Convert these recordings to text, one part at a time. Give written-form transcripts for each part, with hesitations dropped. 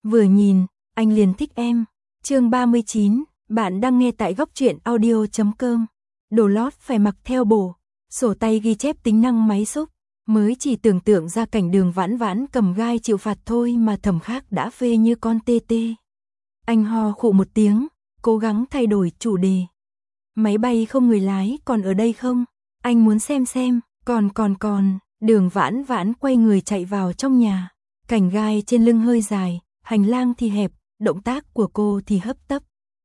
Vừa nhìn, anh liền thích em. Chương 39, bạn đang nghe tại góc truyện audio.com. Đồ lót phải mặc theo bộ, sổ tay ghi chép tính năng máy xúc. Mới chỉ tưởng tượng ra cảnh Đường Vãn Vãn cầm gai chịu phạt thôi mà Thẩm Khác đã phê như con tê tê. Anh ho khụ một tiếng, cố gắng thay đổi chủ đề. Máy bay không người lái còn ở đây không? Anh muốn xem. Còn. Đường Vãn Vãn quay người chạy vào trong nhà. Cảnh gai trên lưng hơi dài, hành lang thì hẹp, động tác của cô thì hấp tấp.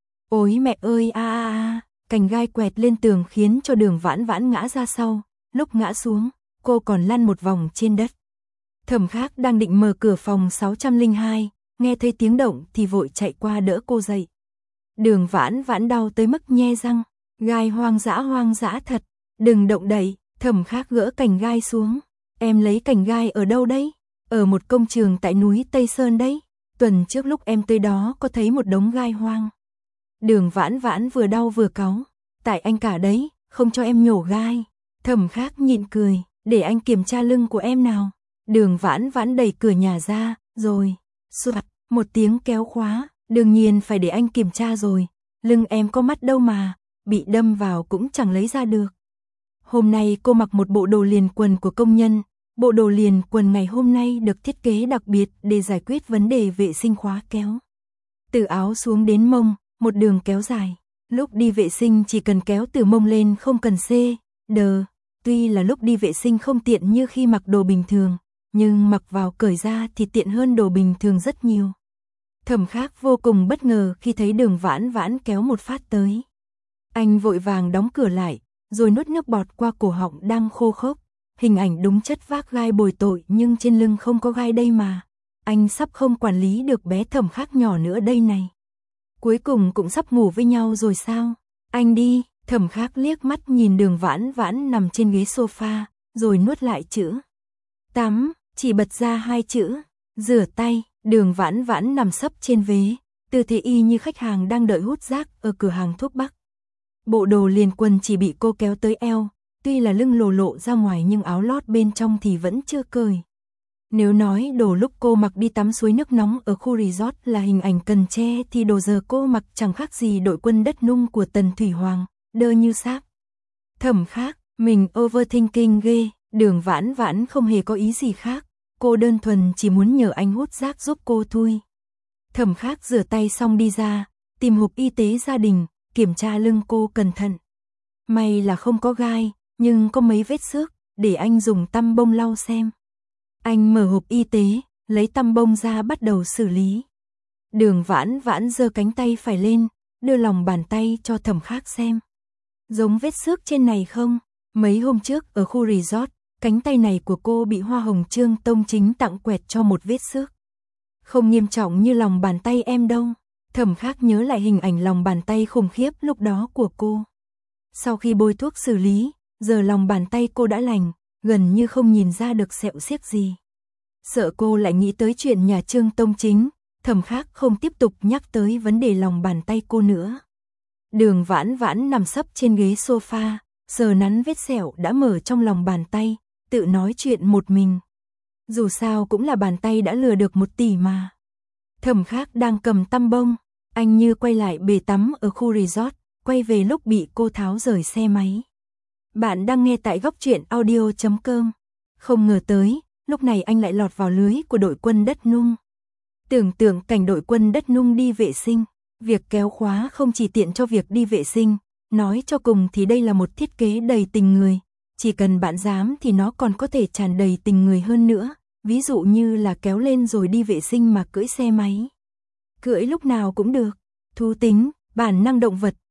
Ôi mẹ ơi cảnh gai quẹt lên tường khiến cho Đường Vãn Vãn ngã ra sau. Lúc ngã xuống, cô còn lăn một vòng trên đất. Thẩm Khác đang định mở cửa phòng 602, nghe thấy tiếng động thì vội chạy qua đỡ cô dậy. Đường Vãn Vãn đau tới mức nhe răng. Gai hoang dã thật. Đừng động đậy. Thẩm Khác gỡ cành gai xuống. Em lấy cành gai ở đâu đấy? Ở một công trường tại núi Tây Sơn đấy. Tuần trước lúc em tới đó có thấy một đống gai hoang. Đường Vãn Vãn vừa đau vừa cáu. Tại anh cả đấy, không cho em nhổ gai. Thẩm Khác nhịn cười, để anh kiểm tra lưng của em nào. Đường Vãn Vãn đẩy cửa nhà ra, rồi, soạt, một tiếng kéo khóa. Đương nhiên phải để anh kiểm tra rồi. Lưng em có mắt đâu mà, bị đâm vào cũng chẳng lấy ra được. Hôm nay cô mặc một bộ đồ liền quần của công nhân. Bộ đồ liền quần ngày hôm nay được thiết kế đặc biệt để giải quyết vấn đề vệ sinh khóa kéo. Từ áo xuống đến mông, một đường kéo dài. Lúc đi vệ sinh chỉ cần kéo từ mông lên, không cần xê, đờ. Tuy là lúc đi vệ sinh không tiện như khi mặc đồ bình thường, nhưng mặc vào cởi ra thì tiện hơn đồ bình thường rất nhiều. Thẩm Khác vô cùng bất ngờ khi thấy Đường Vãn Vãn kéo một phát tới. Anh vội vàng đóng cửa lại, rồi nuốt nước bọt qua cổ họng đang khô khốc. Hình ảnh đúng chất vác gai bồi tội, nhưng trên lưng không có gai đây mà. Anh sắp không quản lý được bé Thẩm Khác nhỏ nữa đây này. Cuối cùng cũng sắp ngủ với nhau rồi sao? Anh đi. Thẩm Khác liếc mắt nhìn Đường Vãn Vãn nằm trên ghế sofa, rồi nuốt lại chữ tắm, chỉ bật ra 2 chữ rửa tay. Đường Vãn Vãn nằm sấp trên vế, tư thế y như khách hàng đang đợi hút rác ở cửa hàng thuốc bắc. Bộ đồ liền quần chỉ bị cô kéo tới eo, tuy là lưng lộ ra ngoài nhưng áo lót bên trong thì vẫn chưa cởi. Nếu nói đồ lúc cô mặc đi tắm suối nước nóng ở khu resort là hình ảnh cần che thì đồ giờ cô mặc chẳng khác gì đội quân đất nung của Tần Thủy Hoàng, đơ như sáp. Thẩm Khác, mình overthinking ghê. Đường Vãn Vãn không hề có ý gì khác, cô đơn thuần chỉ muốn nhờ anh hút rác giúp cô thôi. Thẩm Khác rửa tay xong đi ra, tìm hộp y tế gia đình, kiểm tra lưng cô cẩn thận. May là không có gai, nhưng có mấy vết xước, để anh dùng tăm bông lau xem. Anh mở hộp y tế, lấy tăm bông ra bắt đầu xử lý. Đường Vãn Vãn giơ cánh tay phải lên, đưa lòng bàn tay cho Thẩm Khác xem. Giống vết xước trên này không? Mấy hôm trước ở khu resort, cánh tay này của cô bị Hoa Hồng Trương Tông Chính tặng quẹt cho một vết xước. Không nghiêm trọng như lòng bàn tay em đâu. Thẩm Khác nhớ lại hình ảnh lòng bàn tay khủng khiếp lúc đó của cô. Sau khi bôi thuốc xử lý, giờ lòng bàn tay cô đã lành, gần như không nhìn ra được sẹo xiếc gì. Sợ cô lại nghĩ tới chuyện nhà Trương Tông Chính, Thẩm Khác không tiếp tục nhắc tới vấn đề lòng bàn tay cô nữa. Đường Vãn Vãn nằm sấp trên ghế sofa, sờ nắn vết sẹo đã mở trong lòng bàn tay, tự nói chuyện một mình. Dù sao cũng là bàn tay đã lừa được 1 tỷ mà. Thẩm Khác đang cầm tăm bông, anh như quay lại bể tắm ở khu resort, quay về lúc bị cô tháo rời xe máy. Bạn đang nghe tại góc truyện audio.com. Không ngờ tới, lúc này anh lại lọt vào lưới của đội quân đất nung. Tưởng tượng cảnh đội quân đất nung đi vệ sinh, việc kéo khóa không chỉ tiện cho việc đi vệ sinh, nói cho cùng thì đây là một thiết kế đầy tình người. Chỉ cần bạn dám thì nó còn có thể tràn đầy tình người hơn nữa, ví dụ như là kéo lên rồi đi vệ sinh mà cưỡi xe máy. Cưỡi lúc nào cũng được. Thú tính, bản năng động vật,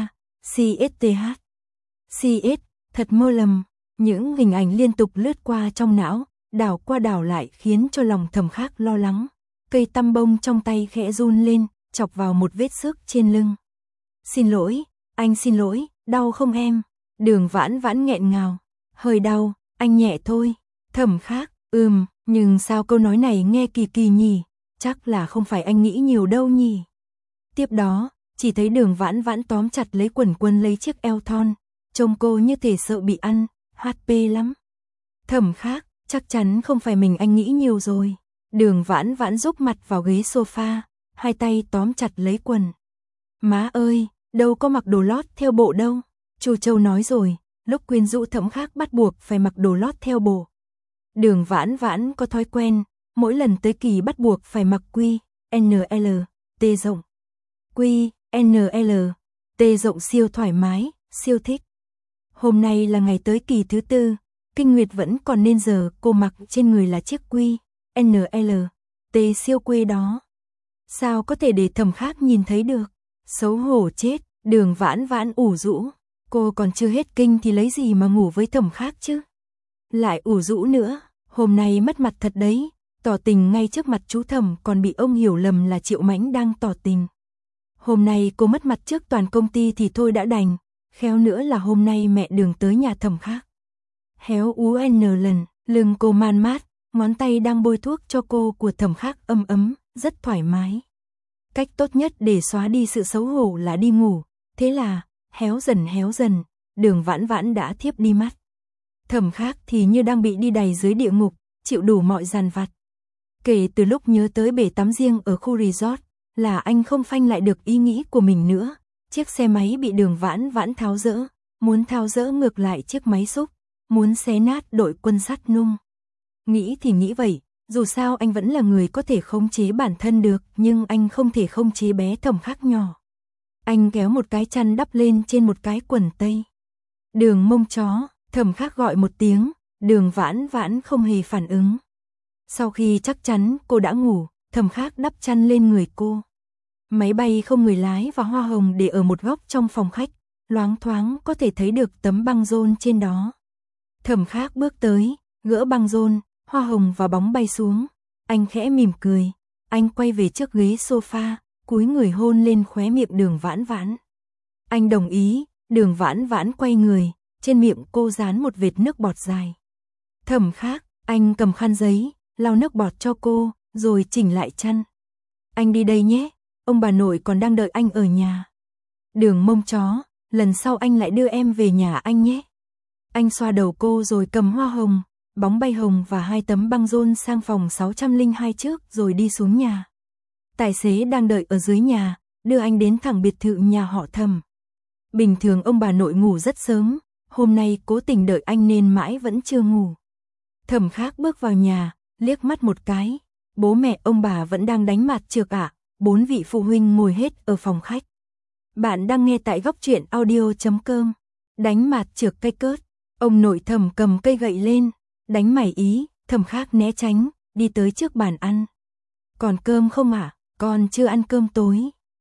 CSTH. CS, thật mơ lầm. Những hình ảnh liên tục lướt qua trong não, đảo qua đảo lại khiến cho lòng Thẩm Khác lo lắng. Cây tăm bông trong tay khẽ run lên, chọc vào một vết xước trên lưng. Xin lỗi, anh xin lỗi, đau không em? Đường Vãn Vãn nghẹn ngào. Hơi đau, anh nhẹ thôi. Thẩm Khác, nhưng sao câu nói này nghe kỳ kỳ nhỉ? Chắc là không phải anh nghĩ nhiều đâu nhỉ? Tiếp đó, chỉ thấy Đường Vãn Vãn tóm chặt lấy quần quân lấy chiếc eo thon, trông cô như thể sợ bị ăn, HP lắm. Thẩm Khác, chắc chắn không phải mình anh nghĩ nhiều rồi. Đường Vãn Vãn rúc mặt vào ghế sofa, hai tay tóm chặt lấy quần. Má ơi, đâu có mặc đồ lót theo bộ đâu. Chu Châu nói rồi, lúc quyến rũ Thẩm Khắc bắt buộc phải mặc đồ lót theo bộ. Đường Vãn Vãn có thói quen, mỗi lần tới kỳ bắt buộc phải mặc quy, NL, T rộng. Quy, NL, T rộng siêu thoải mái, siêu thích. Hôm nay là ngày tới kỳ thứ 4, kinh nguyệt vẫn còn nên giờ cô mặc trên người là chiếc quy, NL, T siêu quê đó. Sao có thể để Thẩm Khắc nhìn thấy được? Xấu hổ chết, Đường Vãn Vãn ủ rũ. Cô còn chưa hết kinh thì lấy gì mà ngủ với Thẩm Khắc chứ? Lại ủ rũ nữa, hôm nay mất mặt thật đấy, tỏ tình ngay trước mặt chú Thẩm còn bị ông hiểu lầm là Triệu Mãnh đang tỏ tình. Hôm nay cô mất mặt trước toàn công ty thì thôi đã đành, khéo nữa là hôm nay mẹ Đường tới nhà Thẩm Khắc. Héo UN lần, lưng cô man mát, ngón tay đang bôi thuốc cho cô của Thẩm Khắc ấm ấm, rất thoải mái. Cách tốt nhất để xóa đi sự xấu hổ là đi ngủ, thế là, héo dần, Đường Vãn Vãn đã thiếp đi mắt. Thẩm Khắc thì như đang bị đi đày dưới địa ngục, chịu đủ mọi dằn vặt. Kể từ lúc nhớ tới bể tắm riêng ở khu resort, là anh không phanh lại được ý nghĩ của mình nữa. Chiếc xe máy bị Đường Vãn Vãn tháo dỡ, muốn tháo dỡ ngược lại chiếc máy xúc, muốn xé nát đội quân sắt nung. Nghĩ thì nghĩ vậy, dù sao anh vẫn là người có thể khống chế bản thân được, nhưng anh không thể khống chế bé Thẩm Khắc nhỏ. Anh kéo một cái chăn đắp lên trên một cái quần tây. Đường mông chó, Thẩm Khắc gọi một tiếng, Đường Vãn Vãn không hề phản ứng. Sau khi chắc chắn cô đã ngủ, Thẩm Khắc đắp chăn lên người cô. Máy bay không người lái và hoa hồng để ở một góc trong phòng khách, loáng thoáng có thể thấy được tấm băng rôn trên đó. Thẩm Khắc bước tới, gỡ băng rôn, hoa hồng và bóng bay xuống. Anh khẽ mỉm cười, anh quay về trước ghế sofa, cúi người hôn lên khóe miệng Đường Vãn Vãn. Anh đồng ý, Đường Vãn Vãn quay người, trên miệng cô dán một vệt nước bọt dài. Thẩm Khắc, anh cầm khăn giấy, lau nước bọt cho cô, rồi chỉnh lại chăn. Anh đi đây nhé, ông bà nội còn đang đợi anh ở nhà. Đường mông chó, lần sau anh lại đưa em về nhà anh nhé. Anh xoa đầu cô rồi cầm hoa hồng, bóng bay hồng và 2 tấm băng rôn sang phòng 602 trước rồi đi xuống nhà. Tài xế đang đợi ở dưới nhà, đưa anh đến thẳng biệt thự nhà họ Thẩm. Bình thường ông bà nội ngủ rất sớm, hôm nay cố tình đợi anh nên mãi vẫn chưa ngủ. Thẩm Khắc bước vào nhà, liếc mắt một cái, bố mẹ ông bà vẫn đang đánh mạt trược ạ, 4 vị phụ huynh ngồi hết ở phòng khách. Bạn đang nghe tại góc truyện audio.com. Đánh mạt trược cây cớt, ông nội Thẩm cầm cây gậy lên, đánh mày ý, Thẩm Khắc né tránh, đi tới trước bàn ăn. Còn cơm không ạ? Con chưa ăn cơm tối.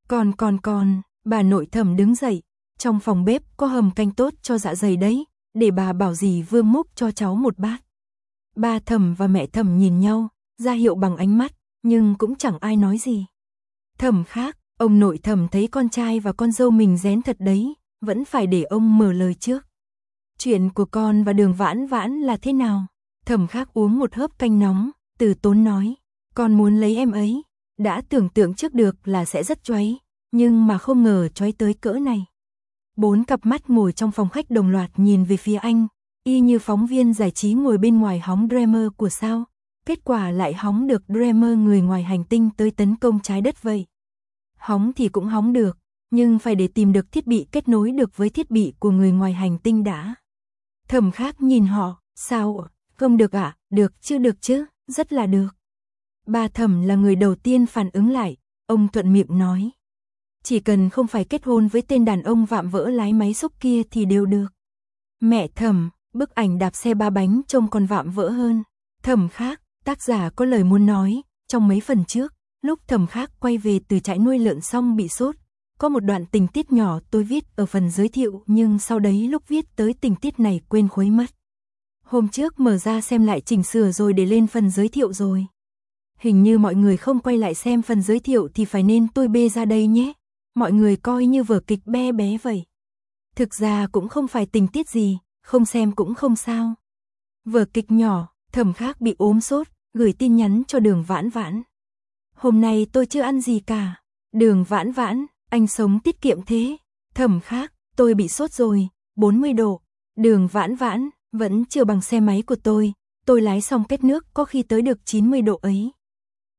Còn, bà nội Thẩm đứng dậy, trong phòng bếp có hầm canh tốt cho dạ dày đấy, để bà bảo dì Vương múc cho cháu một bát. Ba Thẩm và mẹ Thẩm nhìn nhau, ra hiệu bằng ánh mắt, nhưng cũng chẳng ai nói gì. Thẩm Khắc, ông nội Thẩm thấy con trai và con dâu mình rén thật đấy, vẫn phải để ông mở lời trước. Chuyện của con và Đường Vãn Vãn là thế nào? Thẩm Khắc uống một hớp canh nóng, từ tốn nói, con muốn lấy em ấy, đã tưởng tượng trước được là sẽ rất choáy, nhưng mà không ngờ choáy tới cỡ này. 4 cặp mắt ngồi trong phòng khách đồng loạt nhìn về phía anh, y như phóng viên giải trí ngồi bên ngoài hóng Dreamer của sao, kết quả lại hóng được Dreamer người ngoài hành tinh tới tấn công trái đất vậy. Hóng thì cũng hóng được, nhưng phải để tìm được thiết bị kết nối được với thiết bị của người ngoài hành tinh đã. Thẩm Khắc nhìn họ, sao, không được ạ, được chứ, rất là được. Ba Thẩm là người đầu tiên phản ứng lại, ông thuận miệng nói. Chỉ cần không phải kết hôn với tên đàn ông vạm vỡ lái máy xúc kia thì đều được. Mẹ Thẩm, bức ảnh đạp xe 3 bánh trông còn vạm vỡ hơn. Thẩm Khắc, tác giả có lời muốn nói, trong mấy phần trước, lúc Thẩm Khắc quay về từ trại nuôi lợn xong bị sốt, có một đoạn tình tiết nhỏ tôi viết ở phần giới thiệu nhưng sau đấy lúc viết tới tình tiết này quên khuấy mất. Hôm trước mở ra xem lại chỉnh sửa rồi để lên phần giới thiệu rồi. Hình như mọi người không quay lại xem phần giới thiệu thì phải nên tôi bê ra đây nhé. Mọi người coi như vở kịch bé bé vậy. Thực ra cũng không phải tình tiết gì, không xem cũng không sao. Vở kịch nhỏ, Thẩm Khắc bị ốm sốt, gửi tin nhắn cho Đường Vãn Vãn. Hôm nay tôi chưa ăn gì cả. Đường Vãn Vãn, anh sống tiết kiệm thế. Thẩm Khắc, tôi bị sốt rồi, 40 độ. Đường Vãn Vãn, vẫn chưa bằng xe máy của tôi lái xong kết nước có khi tới được 90 độ ấy.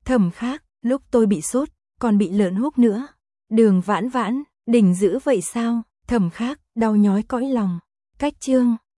Thẩm Khác, lúc tôi bị sốt, còn bị lợn húc nữa. Đường Vãn Vãn, đỉnh dữ vậy sao? Thẩm Khác, đau nhói cõi lòng. Cách chương